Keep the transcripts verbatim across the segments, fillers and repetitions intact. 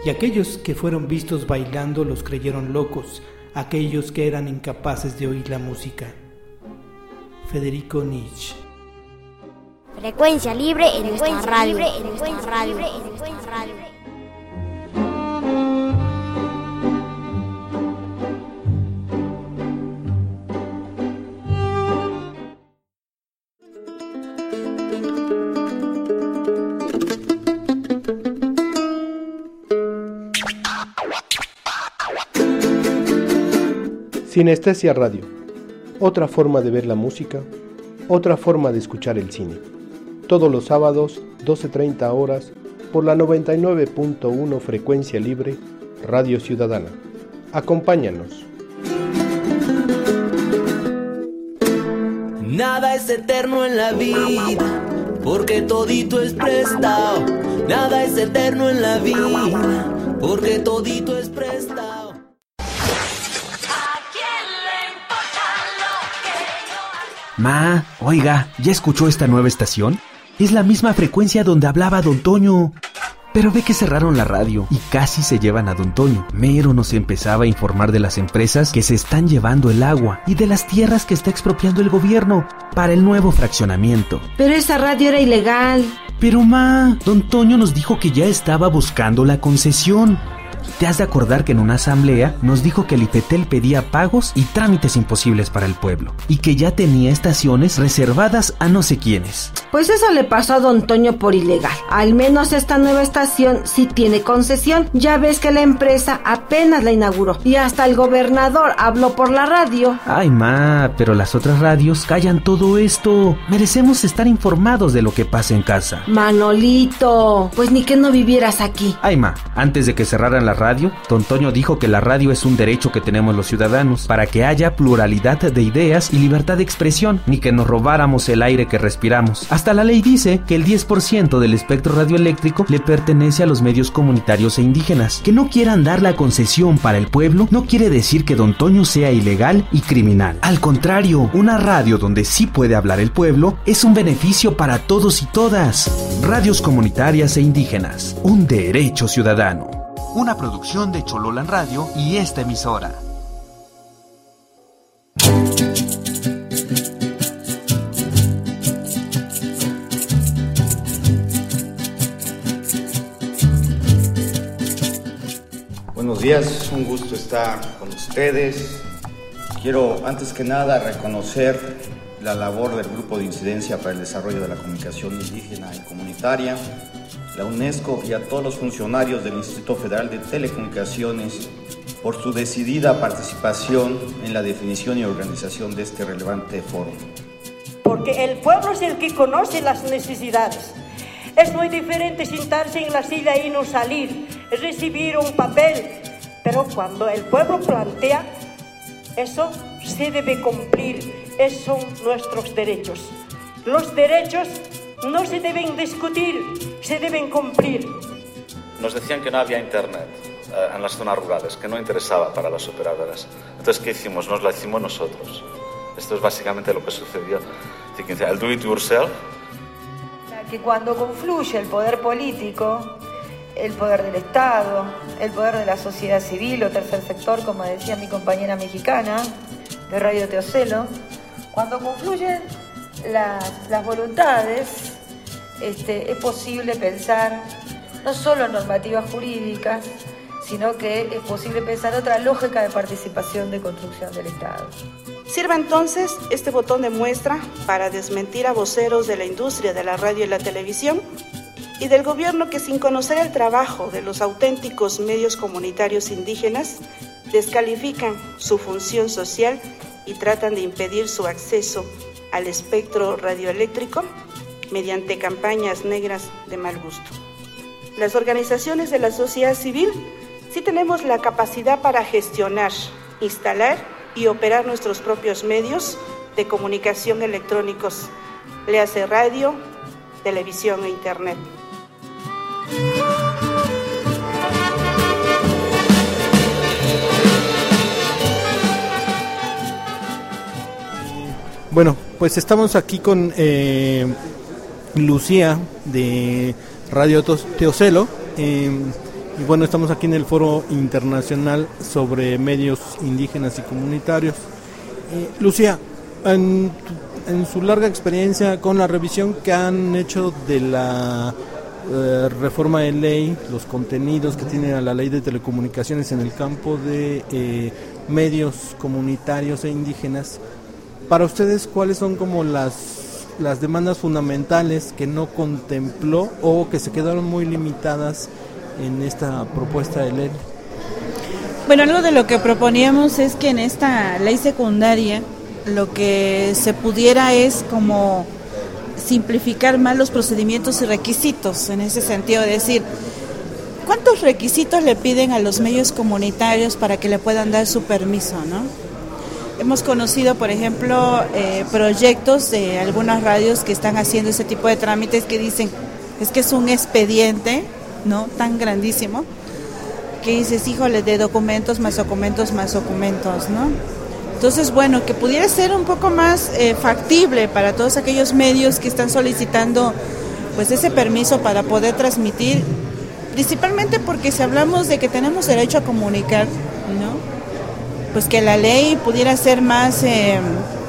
y aquellos que fueron vistos bailando los creyeron locos, aquellos que eran incapaces de oír la música. Federico Nietzsche. Frecuencia libre en nuestra radio. En nuestra radio. En nuestra radio. Sinestesia Radio, otra forma de ver la música, otra forma de escuchar el cine. Todos los sábados, doce treinta horas, por la noventa y nueve punto uno Frecuencia Libre, Radio Ciudadana. Acompáñanos. Nada es eterno en la vida, porque todito es prestado. Nada es eterno en la vida, porque todito es prestado. Ma, oiga, ¿ya escuchó esta nueva estación? Es la misma frecuencia donde hablaba Don Toño. Pero ve que cerraron la radio y casi se llevan a Don Toño. Mero nos empezaba a informar de las empresas que se están llevando el agua y de las tierras que está expropiando el gobierno para el nuevo fraccionamiento. Pero esa radio era ilegal. Pero ma, Don Toño nos dijo que ya estaba buscando la concesión. Te has de acordar que en una asamblea nos dijo que el IFETEL pedía pagos y trámites imposibles para el pueblo y que ya tenía estaciones reservadas a no sé quiénes. Pues eso le pasó a Don Toño por ilegal. Al menos esta nueva estación sí tiene concesión. Ya ves que la empresa apenas la inauguró y hasta el gobernador habló por la radio. Ay ma, pero las otras radios callan todo esto. Merecemos estar informados de lo que pasa en casa. Manolito, pues ni que no vivieras aquí. Ay ma, antes de que cerraran la radio, Don Toño dijo que la radio es un derecho que tenemos los ciudadanos para que haya pluralidad de ideas y libertad de expresión, ni que nos robáramos el aire que respiramos. Hasta la ley dice que el diez por ciento del espectro radioeléctrico le pertenece a los medios comunitarios e indígenas. Que no quieran dar la concesión para el pueblo no quiere decir que Don Toño sea ilegal y criminal. Al contrario, una radio donde sí puede hablar el pueblo es un beneficio para todos y todas. Radios comunitarias e indígenas, un derecho ciudadano. Una producción de Chololan Radio y esta emisora. Buenos días, un gusto estar con ustedes. Quiero antes que nada reconocer la labor del Grupo de Incidencia para el Desarrollo de la Comunicación Indígena y Comunitaria, la UNESCO y a todos los funcionarios del Instituto Federal de Telecomunicaciones por su decidida participación en la definición y organización de este relevante foro. Porque el pueblo es el que conoce las necesidades. Es muy diferente sentarse en la silla y no salir, es recibir un papel, pero cuando el pueblo plantea, eso se debe cumplir, esos son nuestros derechos. Los derechos no se deben discutir, se deben cumplir. Nos decían que no había internet eh, en las zonas rurales, que no interesaba para las operadoras. Entonces, ¿qué hicimos? Nos la hicimos nosotros. Esto es básicamente lo que sucedió. El do it yourself. Que cuando confluye el poder político, el poder del Estado, el poder de la sociedad civil o tercer sector, como decía mi compañera mexicana de Radio Teocelo, cuando confluyen las, las voluntades, este, es posible pensar no solo en normativas jurídicas, sino que es posible pensar otra lógica de participación de construcción del Estado. Sirva entonces este botón de muestra para desmentir a voceros de la industria de la radio y la televisión y del gobierno que, sin conocer el trabajo de los auténticos medios comunitarios indígenas, descalifican su función social y tratan de impedir su acceso al espectro radioeléctrico mediante campañas negras de mal gusto. Las organizaciones de la sociedad civil sí tenemos la capacidad para gestionar, instalar y operar nuestros propios medios de comunicación electrónicos, le hace radio, televisión e internet. Bueno, pues estamos aquí con eh, Lucía de Radio Teocelo. Eh, Y bueno, estamos aquí en el Foro Internacional sobre Medios Indígenas y Comunitarios. Eh, Lucía, en, en su larga experiencia con la revisión que han hecho de la eh, reforma de ley, los contenidos que tiene la ley de telecomunicaciones en el campo de eh, medios comunitarios e indígenas, para ustedes, ¿cuáles son como las, las demandas fundamentales que no contempló o que se quedaron muy limitadas en esta propuesta de ley? Bueno, algo de lo que proponíamos es que en esta ley secundaria lo que se pudiera es como simplificar más los procedimientos y requisitos, en ese sentido, de decir, ¿cuántos requisitos le piden a los medios comunitarios para que le puedan dar su permiso, ¿no? Hemos conocido, por ejemplo, eh, proyectos de algunas radios que están haciendo ese tipo de trámites que dicen, es que es un expediente, ¿no?, tan grandísimo, que dices, híjole, de documentos más documentos más documentos, ¿no? Entonces, bueno, que pudiera ser un poco más eh, factible para todos aquellos medios que están solicitando pues ese permiso para poder transmitir, principalmente porque si hablamos de que tenemos derecho a comunicar, ¿no?, pues que la ley pudiera ser más, eh,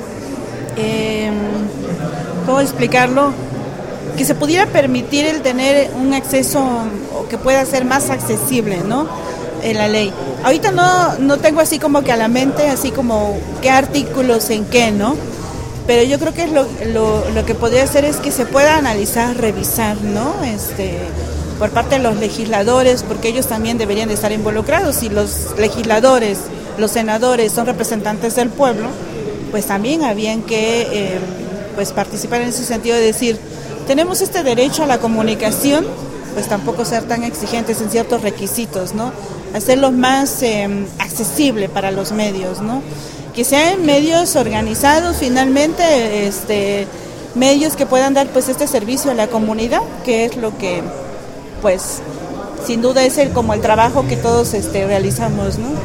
eh, ¿cómo explicarlo?, que se pudiera permitir el tener un acceso o que pueda ser más accesible, ¿no?, en la ley. Ahorita no, no tengo así como que a la mente, así como qué artículos en qué, ¿no? Pero yo creo que es lo, lo, lo que podría hacer es que se pueda analizar, revisar, ¿no? Este, por parte de los legisladores, porque ellos también deberían de estar involucrados. Si los legisladores, los senadores son representantes del pueblo, pues también habían que eh, pues participar en ese sentido de decir, tenemos este derecho a la comunicación, pues tampoco ser tan exigentes en ciertos requisitos, ¿no? Hacerlo más eh, accesible para los medios, ¿no? Que sean medios organizados, finalmente, este, medios que puedan dar pues este servicio a la comunidad, que es lo que, pues, sin duda es el, como el trabajo que todos este, realizamos, ¿no?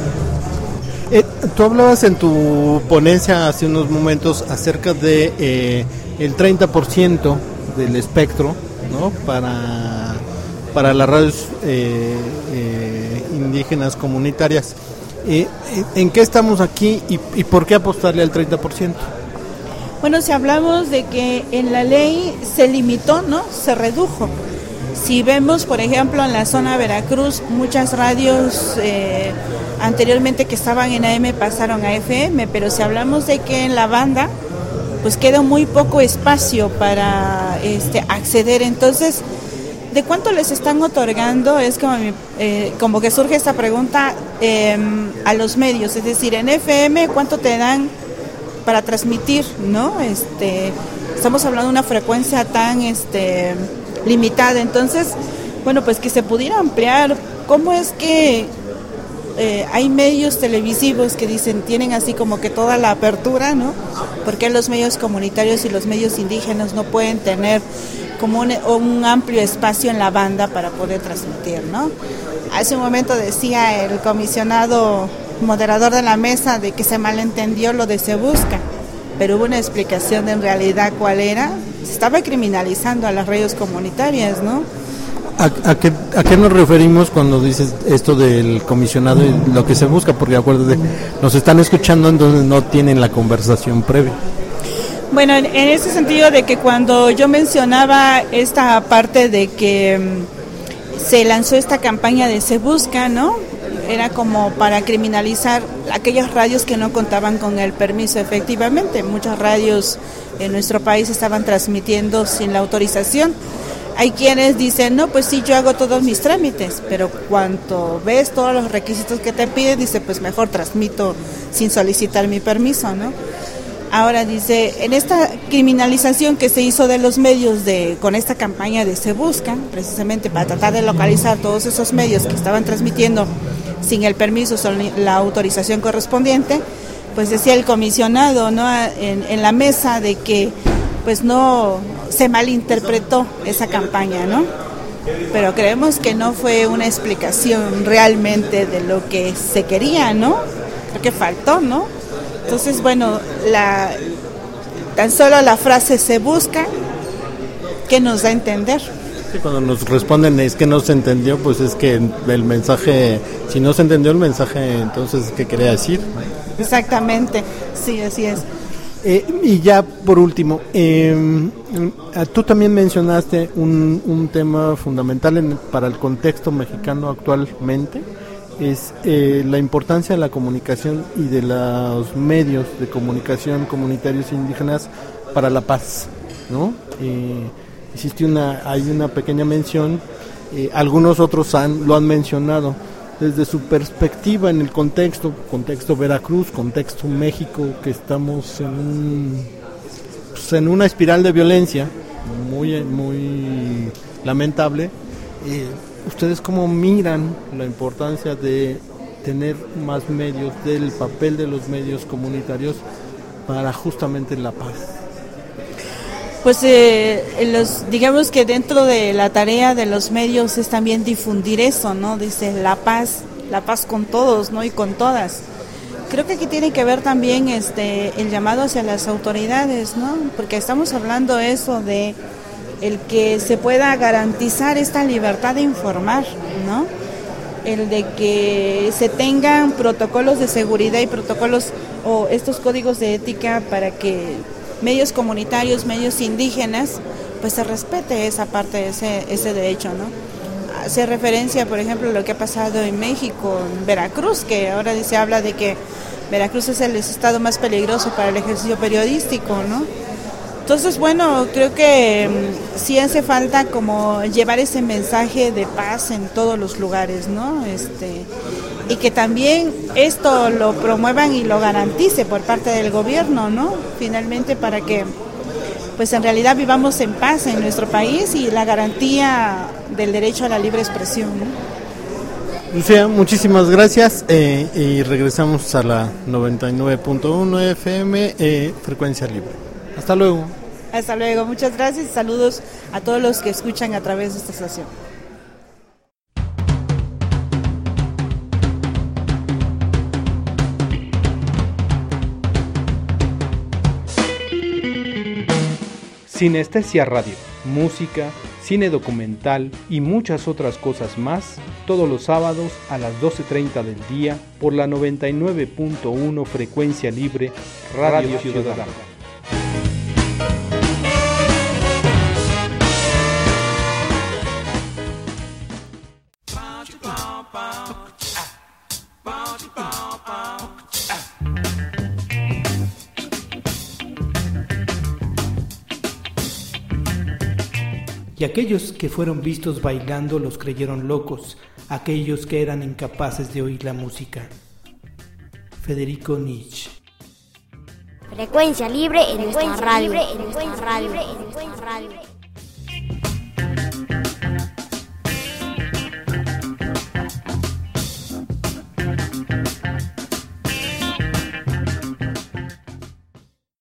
Eh, tú hablabas en tu ponencia hace unos momentos acerca de eh, el treinta por ciento del espectro, ¿no?, para, para las radios eh, eh, indígenas comunitarias. Eh, ¿En qué estamos aquí y, y por qué apostarle al treinta por ciento? Bueno, si hablamos de que en la ley se limitó, ¿no?, se redujo. Si vemos, por ejemplo, en la zona de Veracruz, muchas radios eh, anteriormente que estaban en A M pasaron a F M, pero si hablamos de que en la banda, pues queda muy poco espacio para este, acceder. Entonces, ¿de cuánto les están otorgando? Es como, eh, como que surge esta pregunta eh, a los medios, es decir, en F M, ¿cuánto te dan para transmitir, no? Este, estamos hablando de una frecuencia tan este, limitada. Entonces, bueno, pues que se pudiera ampliar. ¿Cómo es que eh, hay medios televisivos que dicen, tienen así como que toda la apertura, ¿no? ¿Por qué los medios comunitarios y los medios indígenas no pueden tener como un, un amplio espacio en la banda para poder transmitir, ¿no? Hace un momento decía el comisionado moderador de la mesa de que se malentendió lo de Se Busca, pero hubo una explicación de en realidad cuál era. Se estaba criminalizando a las radios comunitarias, ¿no? ¿A, a, qué, ¿A qué nos referimos cuando dices esto del comisionado y lo que se busca? Porque acuérdate, nos están escuchando, entonces no tienen la conversación previa. Bueno, en, en ese sentido de que cuando yo mencionaba esta parte de que um, se lanzó esta campaña de Se Busca, ¿no?, era como para criminalizar aquellas radios que no contaban con el permiso. Efectivamente, muchas radios en nuestro país estaban transmitiendo sin la autorización. Hay quienes dicen, no, pues sí, yo hago todos mis trámites, pero cuando ves todos los requisitos que te piden, dice, pues mejor transmito sin solicitar mi permiso, ¿no? Ahora dice, en esta criminalización que se hizo de los medios de con esta campaña de Se Busca, precisamente para tratar de localizar todos esos medios que estaban transmitiendo sin el permiso, sin la autorización correspondiente, pues decía el comisionado, ¿no?, en, en la mesa de que pues no se malinterpretó esa campaña, ¿no? Pero creemos que no fue una explicación realmente de lo que se quería, ¿no? Creo que faltó, ¿no? Entonces, bueno, la tan solo la frase Se Busca, ¿qué nos da a entender? Sí, cuando nos responden es que no se entendió, pues es que el mensaje, si no se entendió el mensaje, entonces ¿qué quería decir? Exactamente, sí, así es. Eh, y ya por último, eh, tú también mencionaste un, un tema fundamental en, para el contexto mexicano actualmente, es eh, la importancia de la comunicación y de los medios de comunicación comunitarios indígenas para la paz, ¿no? Eh, existe una, hay una pequeña mención, eh, algunos otros han, lo han mencionado desde su perspectiva en el contexto, contexto Veracruz, contexto México, que estamos en un, pues en una espiral de violencia muy, muy lamentable. Eh, ¿Ustedes cómo miran la importancia de tener más medios, del papel de los medios comunitarios para justamente la paz? Pues eh, los, digamos que dentro de la tarea de los medios es también difundir eso, ¿no? Dice la paz, la paz con todos, ¿no? Y con todas. Creo que aquí tiene que ver también este el llamado hacia las autoridades, ¿no? Porque estamos hablando eso de el que se pueda garantizar esta libertad de informar, ¿no? El de que se tengan protocolos de seguridad y protocolos o estos códigos de ética para que medios comunitarios, medios indígenas, pues se respete esa parte de ese, ese derecho, ¿no? Hace referencia, por ejemplo, a lo que ha pasado en México, en Veracruz, que ahora se habla de que Veracruz es el estado más peligroso para el ejercicio periodístico, ¿no? Entonces, bueno, creo que um, sí hace falta como llevar ese mensaje de paz en todos los lugares, ¿no? Este, y que también esto lo promuevan y lo garantice por parte del gobierno, ¿no? Finalmente, para que pues en realidad vivamos en paz en nuestro país y la garantía del derecho a la libre expresión, ¿no? Lucía, muchísimas gracias eh, y regresamos a la noventa y nueve punto uno F M, eh, Frecuencia Libre. Hasta luego. Hasta luego, muchas gracias y saludos a todos los que escuchan a través de esta estación. Sinestesia Radio, música, cine documental y muchas otras cosas más, todos los sábados a las doce treinta del día por la noventa y nueve punto uno Frecuencia Libre, Radio, Radio Ciudadana. Y aquellos que fueron vistos bailando los creyeron locos, aquellos que eran incapaces de oír la música. Federico Nietzsche. Frecuencia libre en nuestra radio. En nuestra radio.